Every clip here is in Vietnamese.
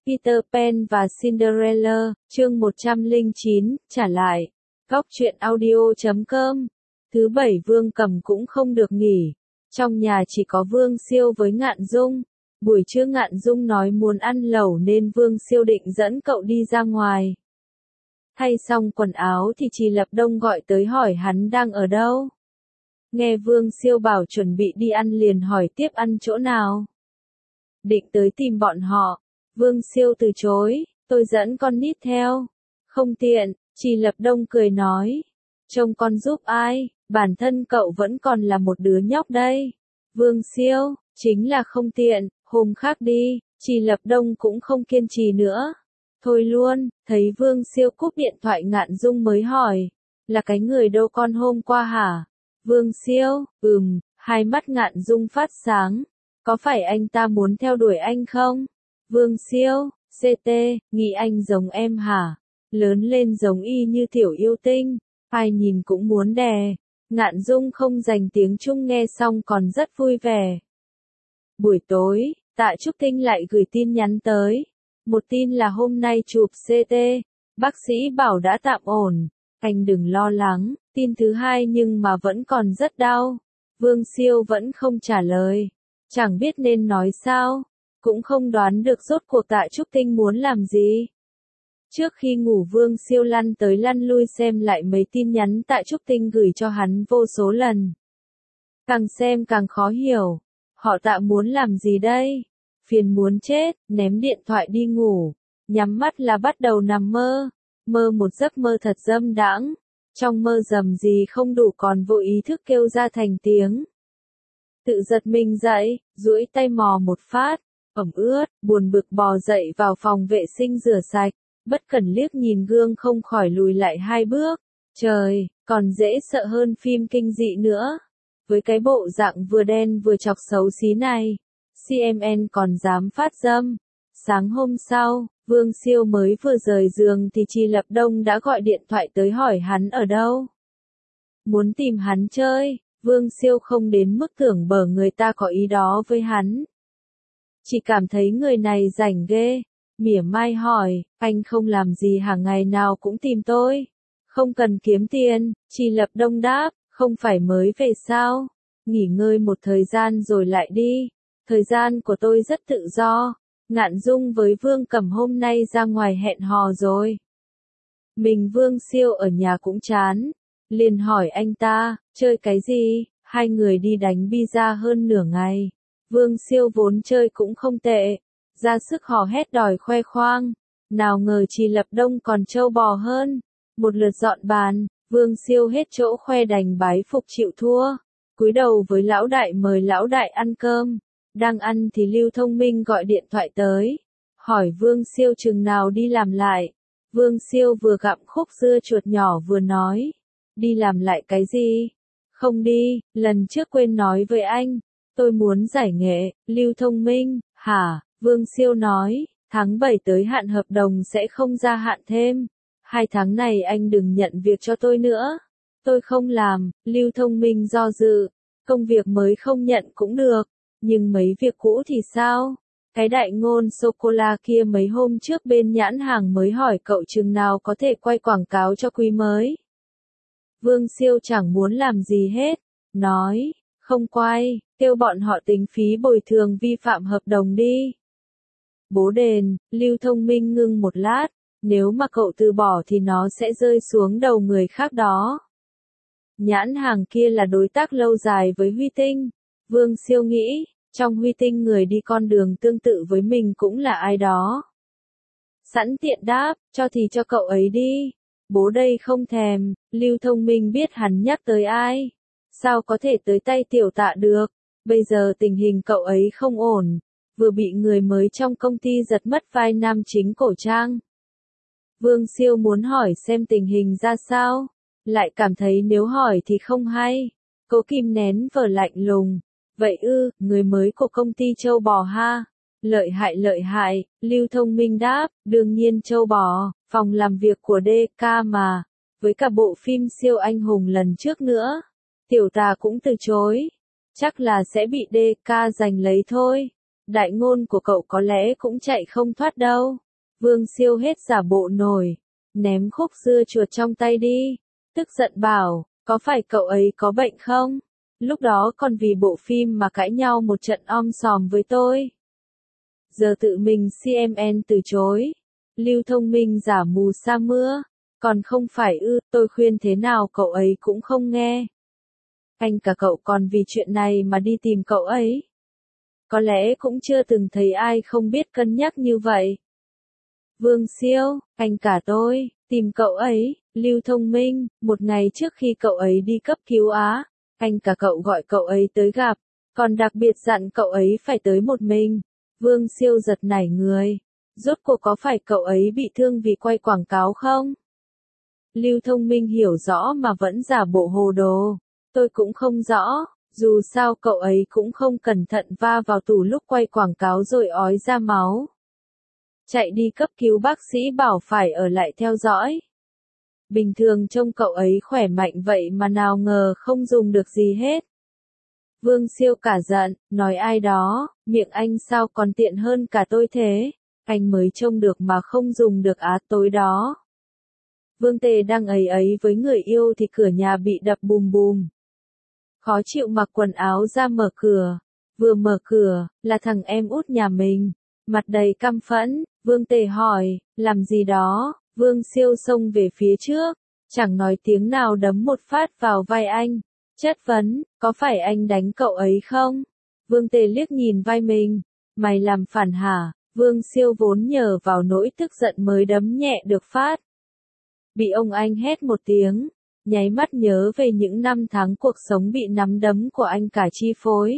Peter Pan và Cinderella, chương 109, trả lại. Góc truyện audio.com. Thứ bảy Vương Cầm cũng không được nghỉ. Trong nhà chỉ có Vương Siêu với Ngạn Dung. Buổi trưa Ngạn Dung nói muốn ăn lẩu nên Vương Siêu định dẫn cậu đi ra ngoài. Thay xong quần áo thì Trì Lập Đông gọi tới hỏi hắn đang ở đâu. Nghe Vương Siêu bảo chuẩn bị đi ăn liền hỏi tiếp ăn chỗ nào. Định tới tìm bọn họ. Vương Siêu từ chối, tôi dẫn con nít theo. Không tiện, Trì Lập Đông cười nói. Trông con giúp ai, bản thân cậu vẫn còn là một đứa nhóc đây. Vương Siêu, chính là không tiện, hôm khác đi. Trì Lập Đông cũng không kiên trì nữa. Thôi luôn, thấy Vương Siêu cúp điện thoại Ngạn Dung mới hỏi. Là cái người đâu con hôm qua hả? Vương Siêu, hai mắt Ngạn Dung phát sáng. Có phải anh ta muốn theo đuổi anh không? Vương Siêu, CT, nghĩ anh giống em hả? Lớn lên giống y như tiểu yêu tinh, ai nhìn cũng muốn đè. Ngạn Dung không dành tiếng Trung nghe xong còn rất vui vẻ. Buổi tối, Tạ Trúc Tinh lại gửi tin nhắn tới. Một tin là hôm nay chụp CT, bác sĩ bảo đã tạm ổn, anh đừng lo lắng. Tin thứ hai nhưng mà vẫn còn rất đau. Vương Siêu vẫn không trả lời, chẳng biết nên nói sao, cũng không đoán được rốt cuộc Tạ Trúc Tinh muốn làm gì. Trước khi ngủ Vương Siêu lăn tới lăn lui xem lại mấy tin nhắn Tạ Trúc Tinh gửi cho hắn vô số lần. Càng xem càng khó hiểu, họ Tạ muốn làm gì đây? Phiền muốn chết, ném điện thoại đi ngủ, nhắm mắt là bắt đầu nằm mơ, mơ một giấc mơ thật dâm đãng. Trong mơ dầm gì không đủ còn vô ý thức kêu ra thành tiếng. Tự giật mình dậy, duỗi tay mò một phát, ẩm ướt, buồn bực bò dậy vào phòng vệ sinh rửa sạch, bất cẩn liếc nhìn gương không khỏi lùi lại 2 bước. Trời, còn dễ sợ hơn phim kinh dị nữa. Với cái bộ dạng vừa đen vừa chọc xấu xí này, CMN còn dám phát dâm. Sáng hôm sau, Vương Siêu mới vừa rời giường thì Trì Lập Đông đã gọi điện thoại tới hỏi hắn ở đâu. Muốn tìm hắn chơi, Vương Siêu không đến mức tưởng bở người ta có ý đó với hắn. Chỉ cảm thấy người này rảnh ghê, mỉa mai hỏi, anh không làm gì hả ngày nào cũng tìm tôi? Không cần kiếm tiền, Trì Lập Đông đáp, không phải mới về sao? Nghỉ ngơi một thời gian rồi lại đi, thời gian của tôi rất tự do. Ngạn Dung với Vương Cầm hôm nay ra ngoài hẹn hò rồi. Mình Vương Siêu ở nhà cũng chán, liền hỏi anh ta, chơi cái gì? Hai người đi đánh bida hơn nửa ngày. Vương Siêu vốn chơi cũng không tệ, ra sức hò hét đòi khoe khoang. Nào ngờ Trì Lập Đông còn trâu bò hơn. Một lượt dọn bàn, Vương Siêu hết chỗ khoe đành bái phục chịu thua. Cúi đầu với lão đại mời lão đại ăn cơm. Đang ăn thì Lưu Thông Minh gọi điện thoại tới, hỏi Vương Siêu chừng nào đi làm lại. Vương Siêu vừa gặm khúc dưa chuột nhỏ vừa nói, đi làm lại cái gì? Không đi, lần trước quên nói với anh, tôi muốn giải nghệ. Lưu Thông Minh, hả? Vương Siêu nói, tháng 7 tới hạn hợp đồng sẽ không gia hạn thêm. 2 tháng này anh đừng nhận việc cho tôi nữa. Tôi không làm. Lưu Thông Minh do dự, công việc mới không nhận cũng được. Nhưng mấy việc cũ thì sao? Cái đại ngôn sô-cô-la kia mấy hôm trước bên nhãn hàng mới hỏi cậu chừng nào có thể quay quảng cáo cho quý mới. Vương Siêu chẳng muốn làm gì hết, nói, không quay, kêu bọn họ tính phí bồi thường vi phạm hợp đồng đi. Bố đền, Lưu Thông Minh ngưng một lát, nếu mà cậu từ bỏ thì nó sẽ rơi xuống đầu người khác đó. Nhãn hàng kia là đối tác lâu dài với Huy Tinh. Vương Siêu nghĩ, trong Huy Tinh người đi con đường tương tự với mình cũng là ai đó. Sẵn tiện đáp, cho thì cho cậu ấy đi. Bố đây không thèm. Lưu Thông Minh biết hắn nhắc tới ai. Sao có thể tới tay Tiểu Tạ được? Bây giờ tình hình cậu ấy không ổn. Vừa bị người mới trong công ty giật mất vai nam chính cổ trang. Vương Siêu muốn hỏi xem tình hình ra sao. Lại cảm thấy nếu hỏi thì không hay. Cố kìm nén vờ lạnh lùng. Vậy người mới của công ty châu bò ha. Lợi hại, Lưu Thông Minh đáp, đương nhiên châu bò, phòng làm việc của DK mà. Với cả bộ phim siêu anh hùng lần trước nữa. Tiểu Tà cũng từ chối. Chắc là sẽ bị DK giành lấy thôi. đại ngôn của cậu có lẽ cũng chạy không thoát đâu. Vương Siêu hết giả bộ nổi, ném khúc dưa chuột trong tay đi, tức giận bảo, có phải cậu ấy có bệnh không? Lúc đó còn vì bộ phim mà cãi nhau một trận om sòm với tôi. Giờ tự mình CMN từ chối. Lưu Thông Minh giả mù sa mưa. Còn không phải ư, tôi khuyên thế nào cậu ấy cũng không nghe. Anh cả cậu còn vì chuyện này mà đi tìm cậu ấy. Có lẽ cũng chưa từng thấy ai không biết cân nhắc như vậy. Vương Siêu, anh cả tôi, tìm cậu ấy, Lưu Thông Minh, một ngày trước khi cậu ấy đi cấp cứu á, anh cả cậu gọi cậu ấy tới gặp, còn đặc biệt dặn cậu ấy phải tới một mình. Vương Siêu giật nảy người. Rốt cuộc có phải cậu ấy bị thương vì quay quảng cáo không? Lưu Thông Minh hiểu rõ mà vẫn giả bộ hồ đồ. Tôi cũng không rõ, dù sao cậu ấy cũng không cẩn thận va vào tủ lúc quay quảng cáo rồi ói ra máu. Chạy đi cấp cứu bác sĩ bảo phải ở lại theo dõi. Bình thường trông cậu ấy khỏe mạnh vậy mà nào ngờ không dùng được gì hết. Vương Siêu cả giận, nói ai đó, miệng anh sao còn tiện hơn cả tôi thế, anh mới trông được mà không dùng được á tối đó. Vương Tề đang ấy ấy với người yêu thì cửa nhà bị đập bùm bùm. Khó chịu mặc quần áo ra mở cửa, vừa mở cửa, là thằng em út nhà mình, mặt đầy căm phẫn, Vương Tề hỏi, làm gì đó, Vương Siêu xông về phía trước, chẳng nói tiếng nào đấm một phát vào vai anh, chất vấn, có phải anh đánh cậu ấy không? Vương Tề liếc nhìn vai mình, mày làm phản hả? Vương Siêu vốn nhờ vào nỗi tức giận mới đấm nhẹ được phát. Bị ông anh hét một tiếng, nháy mắt nhớ về những năm tháng cuộc sống bị nắm đấm của anh cả chi phối.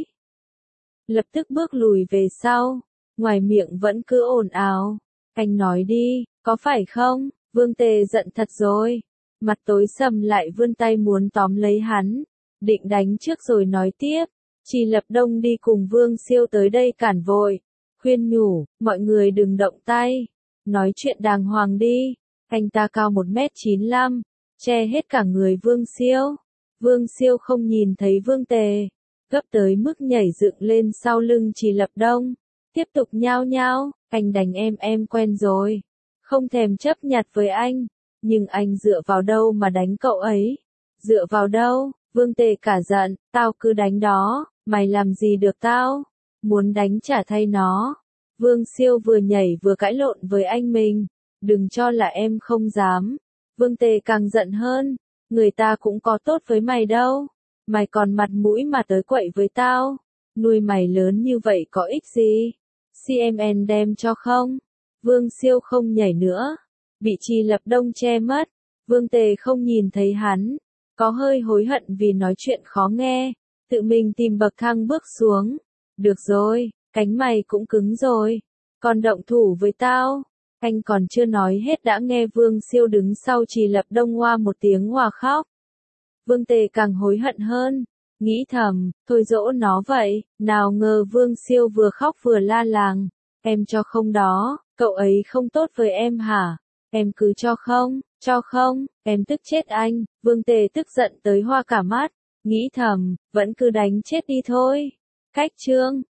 Lập tức bước lùi về sau, ngoài miệng vẫn cứ ồn ào. Anh nói đi, có phải không? Vương Tề giận thật rồi. Mặt tối sầm lại vươn tay muốn tóm lấy hắn. Định đánh trước rồi nói tiếp. Chỉ Lập Đông đi cùng Vương Siêu tới đây cản vội. Khuyên nhủ, mọi người đừng động tay. Nói chuyện đàng hoàng đi. Anh ta cao 1m95, che hết cả người Vương Siêu. Vương Siêu không nhìn thấy Vương Tề, gấp tới mức nhảy dựng lên sau lưng Chỉ Lập Đông. Tiếp tục nhao nhao, anh đánh em quen rồi. Không thèm chấp nhặt với anh. Nhưng anh dựa vào đâu mà đánh cậu ấy? Dựa vào đâu? Vương Tề cả giận, tao cứ đánh đó, mày làm gì được tao? Muốn đánh trả thay nó. Vương Siêu vừa nhảy vừa cãi lộn với anh mình. Đừng cho là em không dám. Vương Tề càng giận hơn. Người ta cũng có tốt với mày đâu. Mày còn mặt mũi mà tới quậy với tao. Nuôi mày lớn như vậy có ích gì? CMN đem cho không? Vương Siêu không nhảy nữa. Bị Chỉ Lập Đông che mất. Vương Tề không nhìn thấy hắn. Có hơi hối hận vì nói chuyện khó nghe. Tự mình tìm bậc thang bước xuống. Được rồi, cánh mày cũng cứng rồi. Còn động thủ với tao. Anh còn chưa nói hết đã nghe Vương Siêu đứng sau Chỉ Lập Đông hoa một tiếng hòa khóc. Vương Tề càng hối hận hơn. Nghĩ thầm, thôi dỗ nó vậy. Nào ngờ Vương Siêu vừa khóc vừa la làng. Em cho không đó, cậu ấy không tốt với em hả? Em cứ cho không, em tức chết anh. Vương Tề tức giận tới hoa cả mắt. Nghĩ thầm, vẫn cứ đánh chết đi thôi. Cách chương